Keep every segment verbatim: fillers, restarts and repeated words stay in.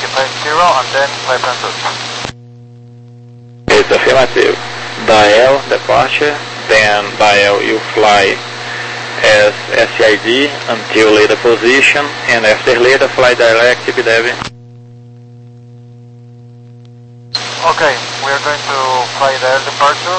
fifty and then fly pursuit. It's affirmative. Dial departure, then dial you fly as S I D until leader position, and after leader fly direct B D E V. Okay, we are going to fly the air departure.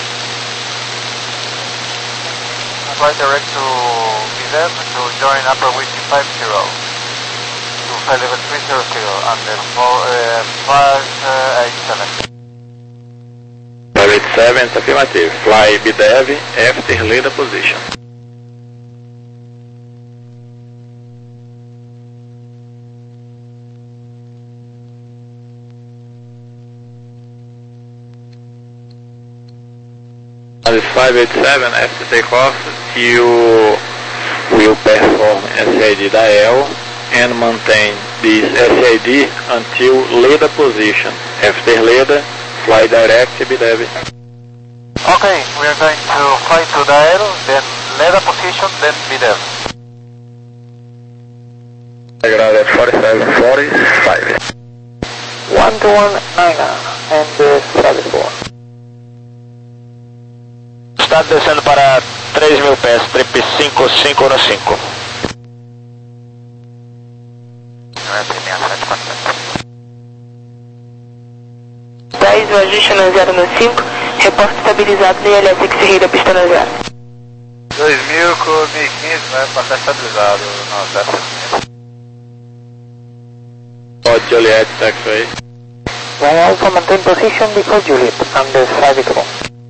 Fly direct to B D E V to join upper wiki fifty to fly level three hundred and then five eighty-seven. five eighty-seven is affirmative. Fly B D E V after leader position. On this five eighty-seven, after takeoff, you will perform S I D dial and maintain this S I D until leader position. After leader, fly direct B D E V. Okay, we are going to fly to dial, then leader position, then B D E V. Ground forty-seven forty-five. one two one nine and seventy-four. Está descendo para três mil pés, trip cinco cinco no cinco. dez, o ajuste no zero no cinco, reporte estabilizado no I L S X-Ray da pista no zero. dois mil com mil e quinze, vai passar estabilizado no zero. Todd Juliet, taxiway. Vai Alpha maintain position before Juliet, under five eighty-one.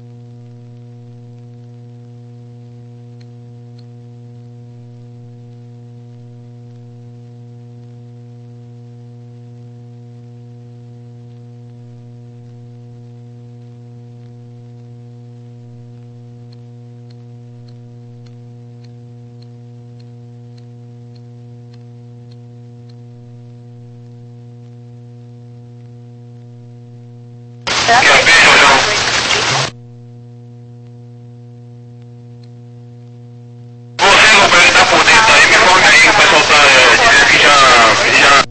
Você não vai estar por dentro aí, me informe aí que o pessoal tá dizendo que já... já...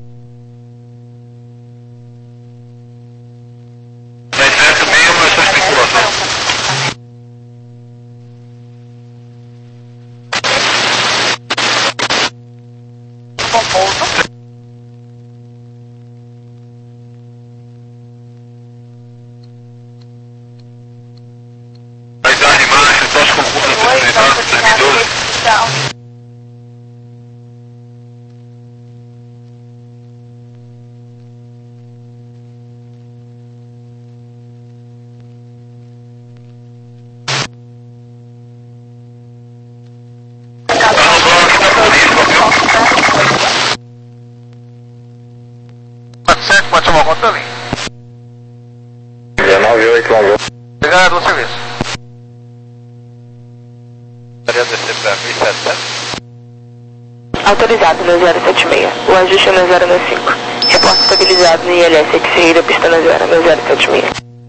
Tá certo mesmo essa especulação? Vai dar de marcha, todos com curso, servidores. sete, pode chamar conta ali. dezenove oito um. Obrigado, o serviço. Queria descer para mil e setecentos. Autorizado no zero sete seis, o ajuste no zero no cinco, reporte estabilizado no I L S X-Ray da pista no zero no zero sete seis.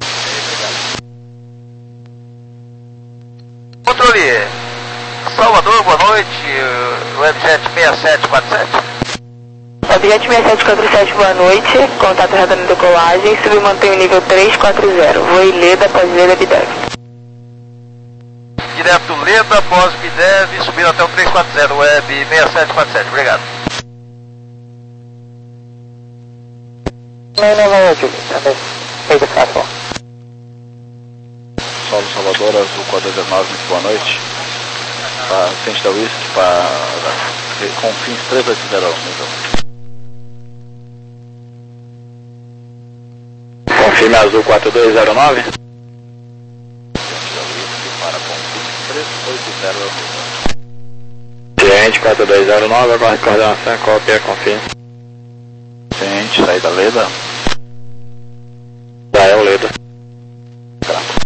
Controle Salvador, boa noite, Webjet seis sete quatro sete. Objeto seis sete quatro sete, boa noite, contato radar na decolagem, submantém o nível três quatro zero, voe Leda após Leda B D E V. Direto Leda, após B D E V, subindo até o três quatro zero, Web seis sete quatro sete, obrigado. Não, não, não, Juliet, feita fácil. Solo Salvador, Azul quatro dois nove, muito boa noite. Para frente da Whisky, para Confins três oito zero, então. Confirme Azul quatro dois zero nove. Frente da Whisky, para Confins três oito zero. Cliente quatro dois zero nove, aguarde coordenação, cópia, confirme. Cliente, saída Leda. Da é o Leda. Grato.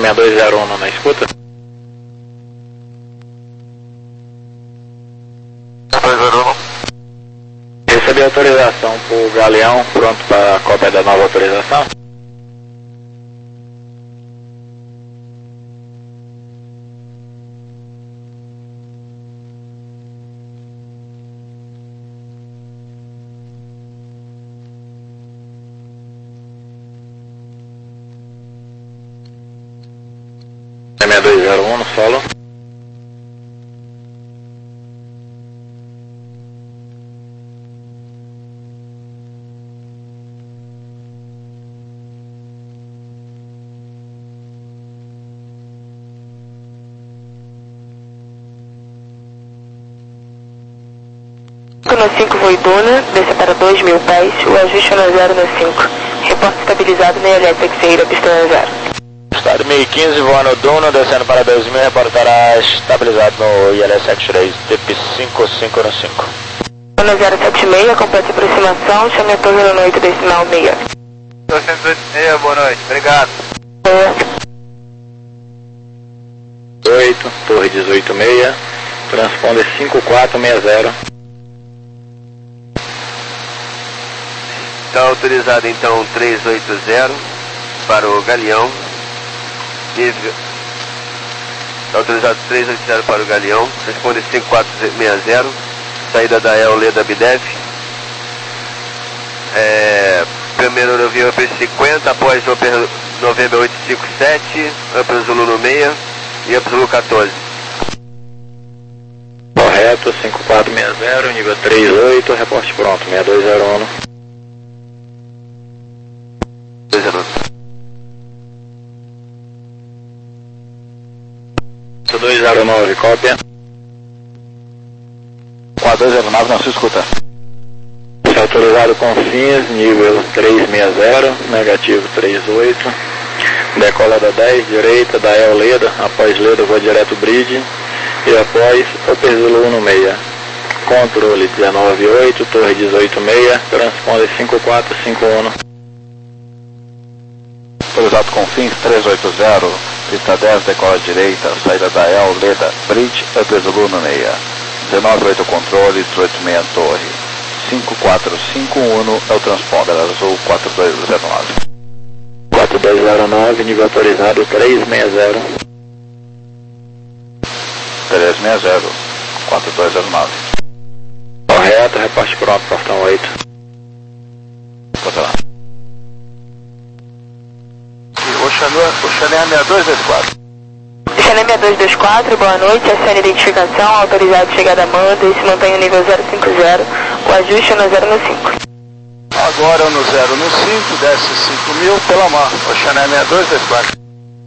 seis dois zero um na escuta? dois zero um. Recebi autorização pro Galeão, pronto para a cópia da nova autorização? seis dois zero um no solo. No cinco Voiduna, desce para dois mil pés, o ajuste no zero no cinco. Reporte estabilizado na elétrica Feira, pista zero. Estado mil e quinze, voando Duna, descendo para dois mil, reportará estabilizado no I L S setenta e três, T P cinco cinco no cinco. No zero sete seis, complete aproximação, chame a torre no oito decimal seis. duzentos e oito e meia, boa noite, obrigado. oito, torre dezoito seis, transponder cinco quatro seis zero. Está autorizado então trezentos e oitenta para o Galeão. Está autorizado trezentos e oitenta para o Galeão. Responde cinco quatro seis zero. Saída da E L Leda Bidef. É, primeiro avião Upper cinquenta, após Upper November oito cinco sete, Upper Zulu no seis e Upper Zulu quatorze. Correto, cinco quatro seis zero, nível três oito, reporte pronto, seis dois zero um. dois zero nove, cópia. quatro dois zero nove, não se escuta. Está autorizado com fins, nível três seis zero, negativo três oito. Decola da dez, direita, da E L Leda, após Leda vou direto bridge. E após Upper Zulu no seis. Controle dezenove oito, torre dezoito seis, transponder cinco quatro cinco um. Autorizado com fins trezentos e oitenta, pista dez, decola direita, saída da E L Leda, bridge, Upper Zulu no seis. dezenove oito controle, dezoito seis torre. cinco quatro cinco um é o transponder azul quatro dois zero nove. quatro dois zero nove, nível autorizado trezentos e sessenta. trezentos e sessenta, quatro dois zero nove. Correto, reporte pronto, portão oito. Bota lá. Oxané seis dois dois quatro. Oxané seis dois dois quatro, boa noite, acene identificação, autorizado chegada a manda e se mantém no nível zero cinco zero, o ajuste é no zero no cinco. Agora no zero no cinco, desce cinco mil pela mar, Oxané seis dois dois quatro.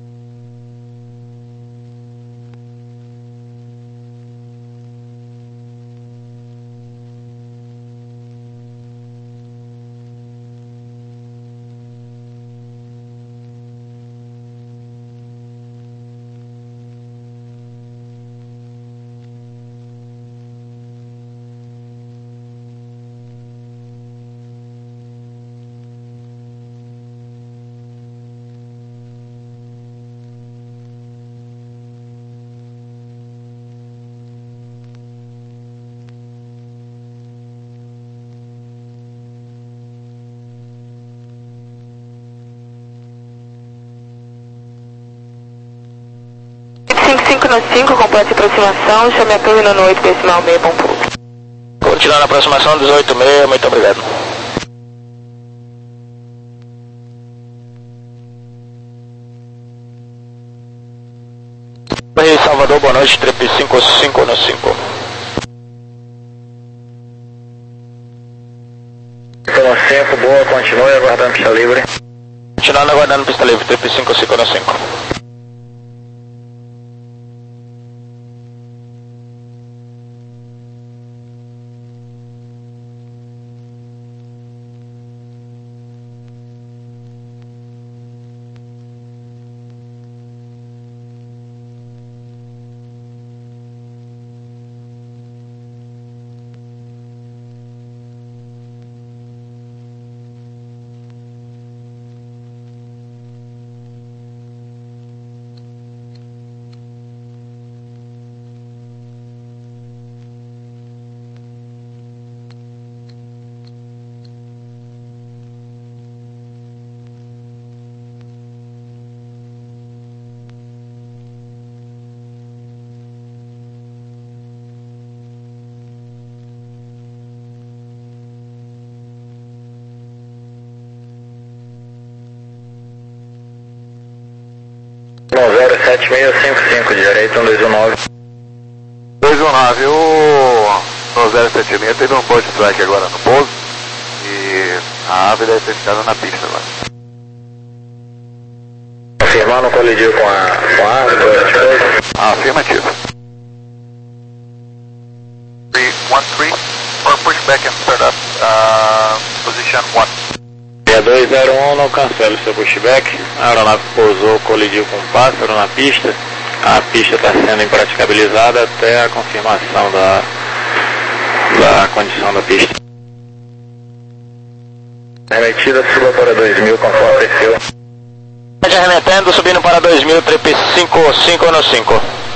cinco cinco no cinco, complete aproximação, chame a torre no oito decimal seis, bom pulo. Continuando a aproximação dezoito seis, muito obrigado. Rio Salvador, boa noite, trip cinco cinco no cinco. cinco no cinco, boa, continue aguardando pista livre. Continuando aguardando pista livre, trip cinco cinco no cinco. sete seis cinco cinco, direito um dois um nove. dois um nove, o no zero sete seis teve um bird strike agora no pouso e a ave deve ter ficado na pista agora. Confirmando, colidiu com a, com a ave, afirmativo. three one three for pushback and start up, uh, position one. dois zero um, não cancele seu pushback. A aeronave pousou, colidiu com um pássaro na pista. A pista está sendo impraticabilizada até a confirmação da, da condição da pista. Remetida, suba para dois mil, conforme seu. Remetendo, subindo para dois mil, trip cinco cinco no cinco.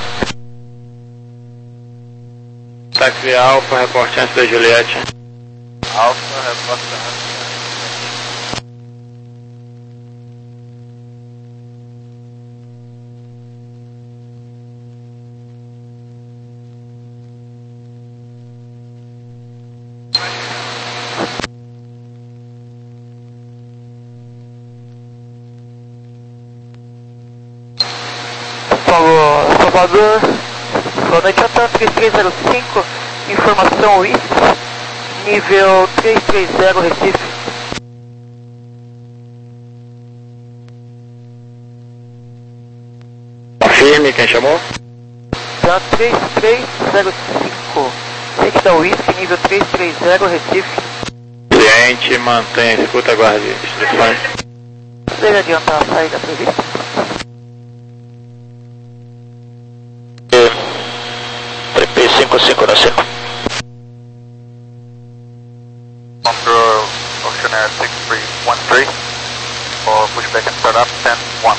Táxi Alfa, reporte antes da Juliette. Alpha, reporte antes. Falou, Salvador, boa noite, a TAM três três zero cinco, informação W I S, nível três três zero, Recife. Confirme, quem chamou? TAM três três zero cinco, rede da W I S, nível três três zero, Recife. Cliente, mantenha, escuta, aguarde instruções. Deve adiantar a saída prevista. trip cinco cinco no cinco. Control Oceanair six three one three for pushback and start up ten one.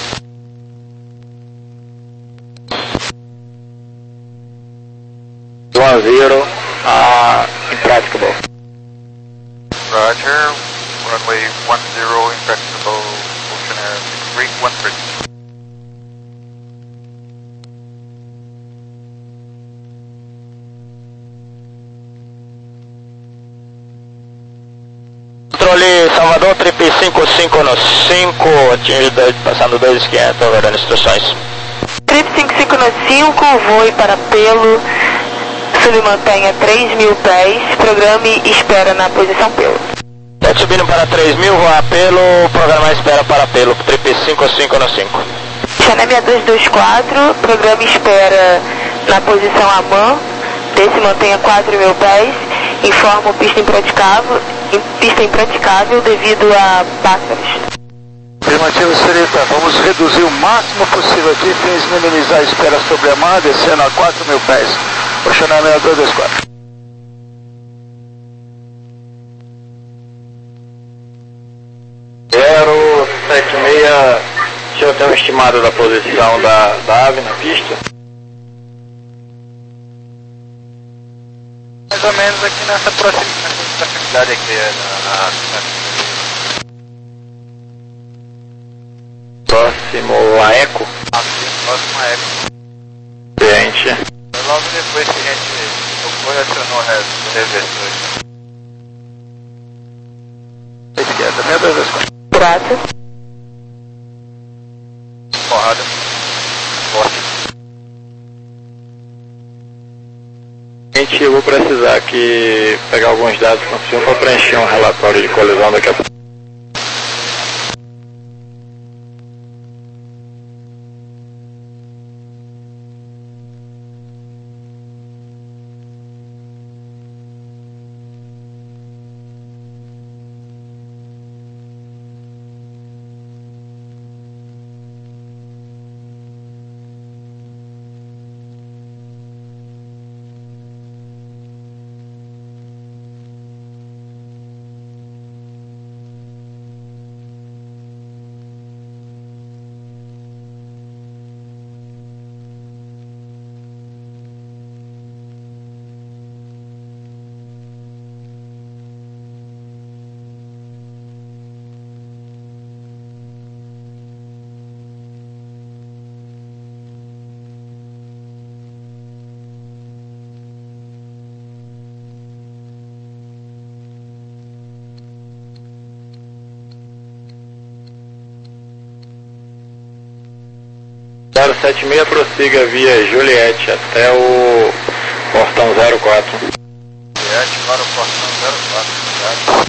one zero, uh, impracticable. Roger, runway one zero, impracticable, Oceanair six three one three. Controle Salvador, trip cinco cinco no cinco, atingido passando dois mil e quinhentos, aguardando instruções. Trip cinco cinco no cinco, voe para Pelo, submantenha três mil pés, programe e espera na posição Pelo. Pode subindo para três mil, voar Pelo, programa espera para Pelo, trip cinco cinco no cinco. Chané seis dois dois quatro, programa e espera na posição Amã, desse mantenha quatro mil pés, informa pista impraticável, pista impraticável devido a pássaros. Afirmativo, senhorita. Vamos reduzir o máximo possível aqui, fins de minimizar a espera sobre a mar, descendo a quatro mil pés. Oceanair seis dois dois quatro. zero sete seis, o senhor tem um estimado da posição da, da ave na pista? Mais ou menos aqui nessa proximidade, nessa proximidade aqui, na, na, Próximo a Eco? aqui, próximo a Eco. Cliente. Logo depois que a gente tocou e acionou o resto do reversor. Esquerda, seis dois dois quatro. Prata. Porrada. Forte. Gente, eu vou precisar aqui pegar alguns dados com o senhor para preencher um relatório de colisão daqui a pouco. zero sete seis prossiga via Juliette até o portão zero quatro. Juliette para o portão zero quatro, Juliette.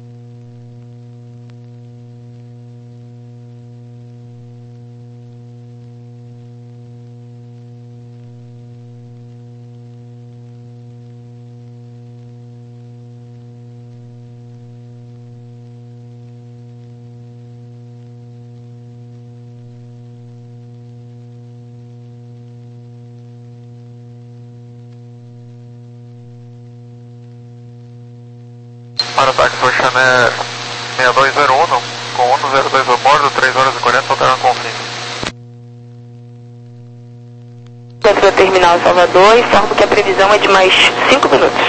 Para o táxi Oxané seis dois zero um, com um zero dois a bordo, três horas e quarenta, soltaram com fim. Para o terminal Salvador, informo que a previsão é de mais cinco minutos.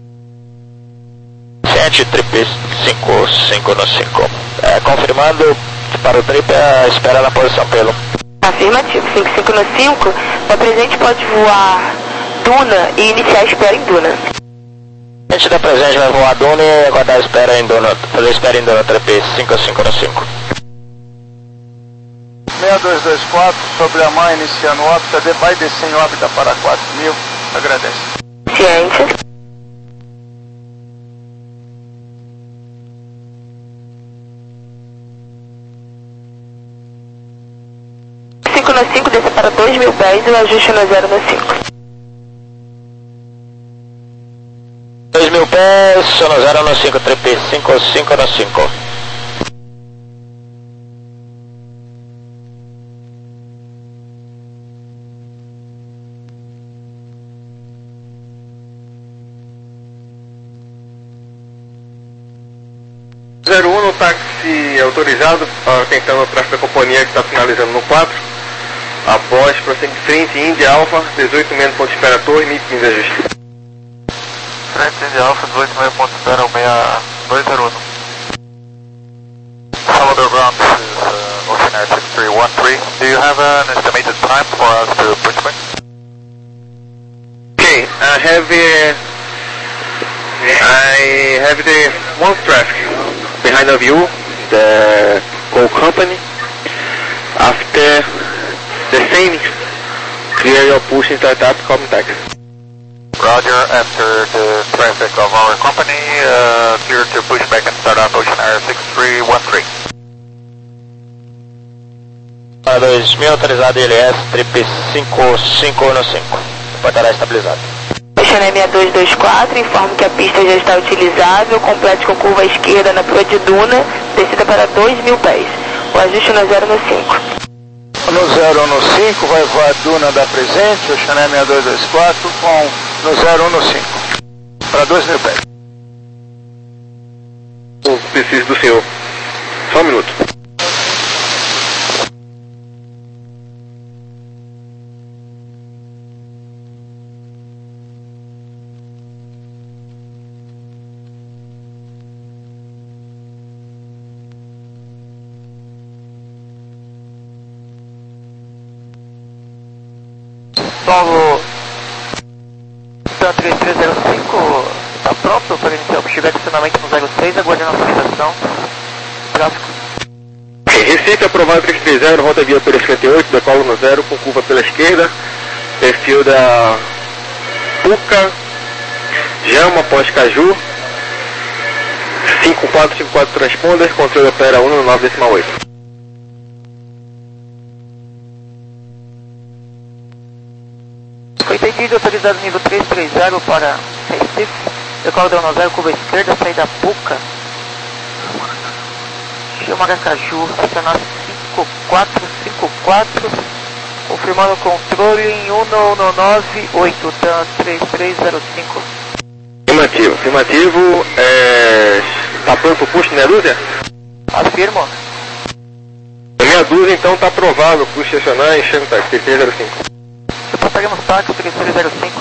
Sente trip cinco cinco no cinco. É, confirmando para o trip a espera na posição pelo. Afirmativo, cinco cinco no cinco. O presente pode voar Duna e iniciar a espera em Duna. A gente da presente vai voar Duna e aguardar a espera em Duna, fazer a espera em Duna trip cinco cinco no cinco. seis dois dois quatro, sobre a mãe iniciando órbita, vai descer em órbita para quatro mil, agradece. Ciência. cinco no cinco, desce para dois mil pés e o ajuste no zero no cinco. dois mil pés, sono zero no cinco, trip cinco cinco no cinco. zero um no táxi autorizado, tentando o tráfego da companhia que está finalizando no quatro. Após, prossegue de frente, Índia Alfa, dezoito menos ponto de espera torre, mil e quinze ajuste. Frente Índia Alfa, dezoito meio ponto de espera, seis dois zero um. Salvador ground, this is uh, Ocean Air six three one three. Do you have an estimated time for us to push back? Okay, I have uh, I have the one traffic behind of you, the coal company. After the same, clear your push in startup contact. Roger, after the traffic of our company, uh, clear to push back and start up Ocean Air six three one three. Para dois mil, autorizado I L S, trip cinco cinco no cinco. Portará estabilizado. Ocean Air seis dois dois quatro, informo que a pista já está utilizável, complete com curva à esquerda na proa de Duna, descida para dois mil pés. O ajuste no zero no cinco. No zero no cinco vai voar Duna da presente, Ocean Air seis dois dois quatro, com no zero um no cinco, para dois mil pés. Eu preciso do senhor. Só um minuto. Solo três três zero cinco está pronto para iniciar o pushback acionamento no zero seis, aguardando a autorização. Tráfico. Recife aprovado três três zero, rota via pelo cinquenta e oito, decolo no zero, com curva pela esquerda, perfil da Puca, Jama, pós-Caju, cinco quatro cinco quatro transponder, controle opera um no nove decimal oito. Foi entendido, autorizado nível três três zero para Recife, decolo no zero, curva esquerda, saída Puca, Maracaju, estacionar cinco quatro cinco quatro, confirmando o controle em um nove nove oito, TAN três três zero cinco. Afirmativo, afirmativo, é... tá pronto o push, meia dúzia? Afirmo. Meia dúzia, então tá aprovado o push estacionar, enchendo o táxi, três três zero cinco. Reportaremos táxi três três zero cinco.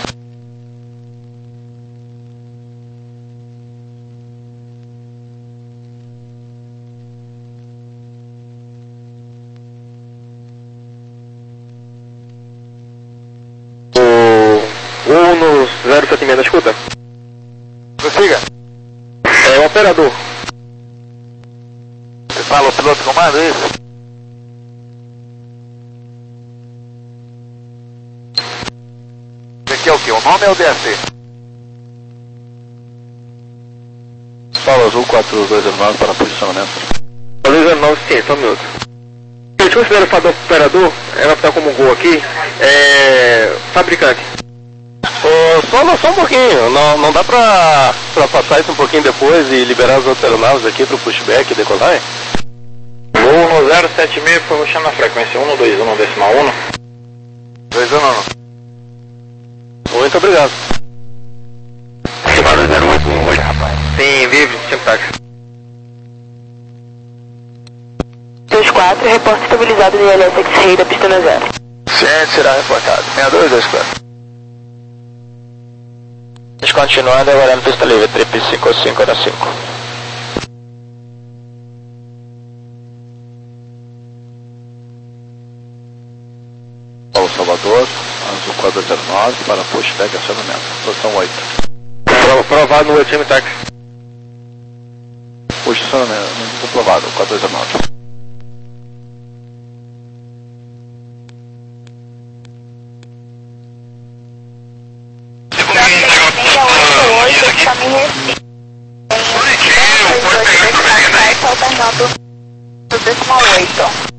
um no zero sete seis, escuta? Prossiga. É o operador. Você fala o piloto comando, é isso? Seu nome é o D S? Solo Azul quatro dois zero nove para posicionamento. dois zero nove, sim, só um minuto. Eu te considero o operador, ela está como gol aqui, é... fabricante. Ô, só, só um pouquinho, não, não dá pra, pra passar isso um pouquinho depois e liberar as outras aeronaves aqui pro pushback e decolar, hein? Voo no zero sete seis, foi ruxando na frequência um dois um decimal um. dois um um. Muito obrigado. Sim, vive, sempre táxi. dois quatro, reporte estabilizado do I L S X-Ray da pista na zero. Ciente, será reportado. seis dois dois quatro. Descontinuando, agora no pista livre, trip cinco cinco na cinco. Paulo Salvador, Azul quatro zero nove para pushback e acionamento. Posição oito. Provado no time táxi. Posicionamento comprovado, quatro zero nove. Alternando do decimal oito.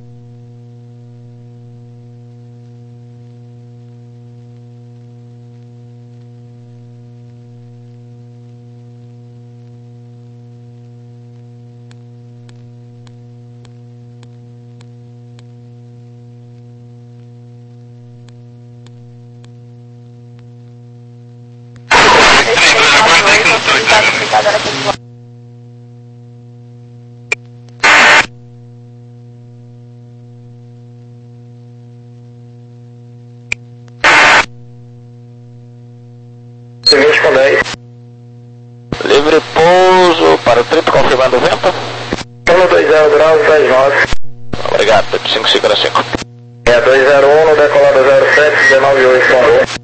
Livre pouso para o trip, confirmando o vento. Paulo dois zero graus, dez nove. Obrigado, trip cinco cinco na cinco. É dois zero um, decolado zero sete, dezenove oito, com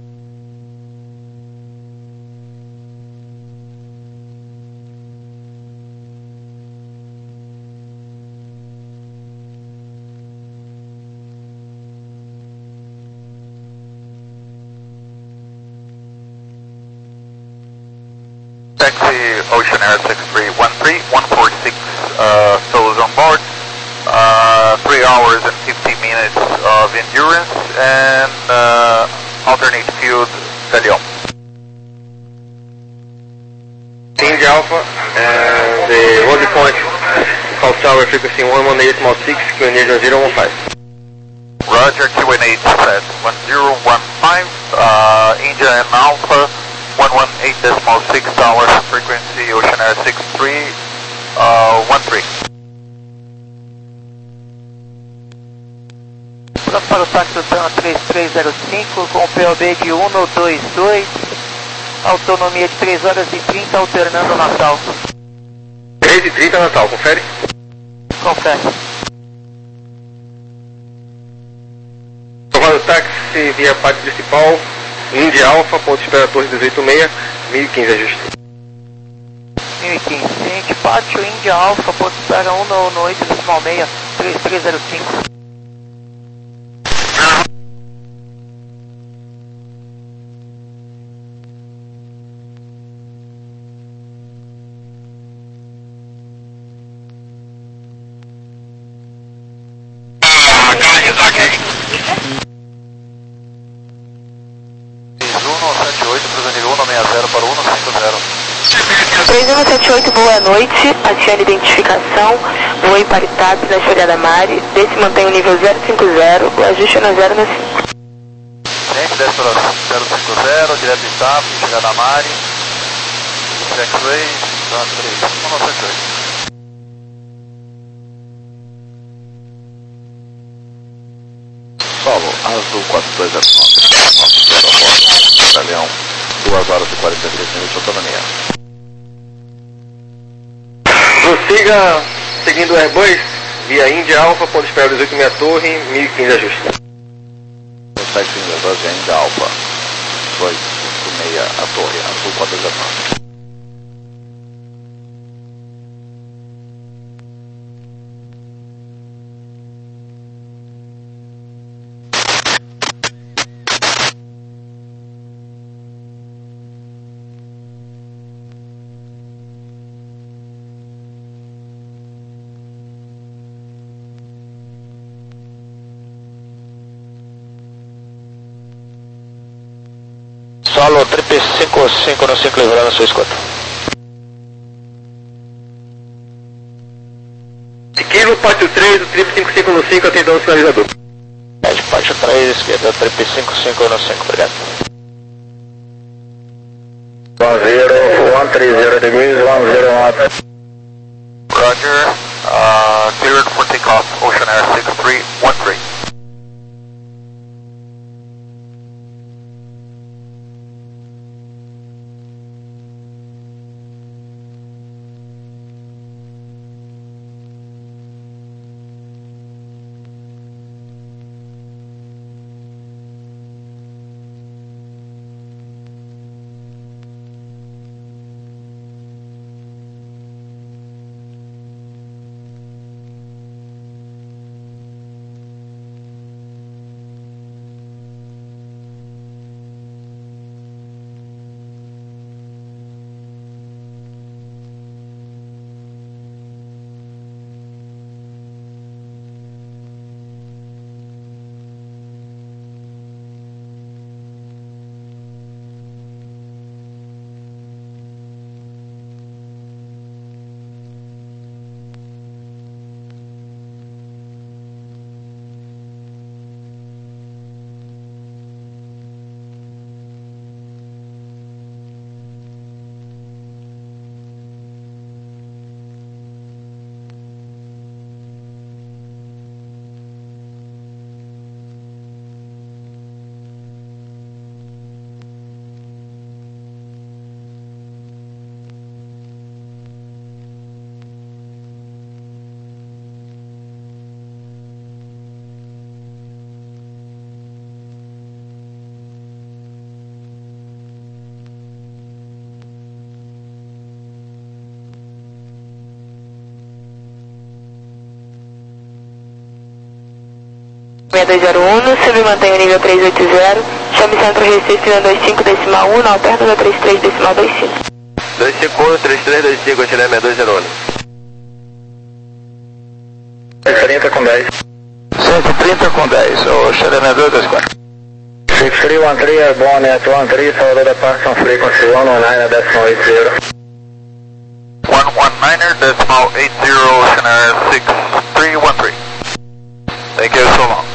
Taxi Ocean Air six three one three, one four six uh, souls on board, uh, three hours and fifty minutes of endurance, and uh, alternate field Galeão. India Alpha, and the holding point, South Tower frequency one one eight six, Q N H zero one five. Roger, Q N H set one zero one five, uh, India and Alpha, one one eight decimal six tower, frequency Ocean Air six three, uh, one three. Pronto para o táxi do três três zero cinco com P O B de um dois dois, autonomia de três horas e trinta, alternando Natal. três e trinta Natal, confere? Confere. Provado táxi via parte principal, India Alpha, ponto de espera Torre dezoito seis, mil e quinze ajuste. mil e quinze, ciente, pátio India Alpha, ponto de espera um no oito decimal seis, três três zero cinco. três um sete oito, boa noite, adicione identificação, voo em Paritap na Chorada Mare, desse mantém o nível zero cinco zero, o ajuste é na zero na cinco. Gente, desce para zero cinco zero, direto em Itap, Chorada Mare, X-Ray, três um sete oito. Solo, Azul quatro dois zero nove, nosso aeroporto, Galeão, duas horas e quarenta e três minutos de autonomia. Prossiga seguindo o Airbus via India Alpha, ponto de espera dezoito seis Torre, mil e quinze ajuste. Taxi Airbus via India Alpha, dois cinco seis a Torre, Azul quatro zero nove. Solo trip cinco cinco no cinco livrando a sua escuta. Kilo, pátio três, o trip cinco cinco no cinco, atendendo o sinalizador. Ed, pátio três, esquerda, trip cinco cinco no cinco, obrigado. one zero, one three zero degrees, one zero one. Roger, uh, cleared for takeoff, Ocean Air six three one three. seis dois zero um, submantém o nível três oito zero, chame centro Recife na vinte e cinco decimal um, na alterna da trinta e três decimal vinte e cinco. dois cinco um, trinta e três vinte e cinco, Chile seis dois zero um. cento e trinta com dez. cento e trinta com dez, o Chile seis dois dois quatro. six three one three, airborne at one three, Salvador Departure frequency one one nine decimal eight zero. one one niner decimal eight zero, Ocean Air six three one three. Thank you so long.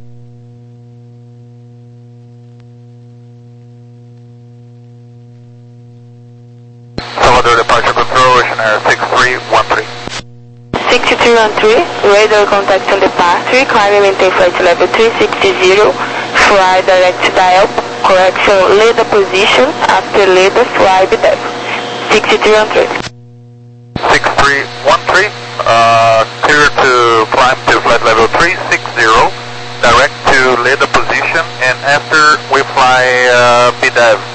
Salvador Departure Control, Ocean Air six three one three. six three one three, radar contact on departure, climb and maintain flight level three sixty, fly direct to dial, correction Leda position, after Leda fly B D E V. six three one three. six three one three, uh, clear to climb to flight level three sixty, direct to Leda position, and after we fly uh, B D E V.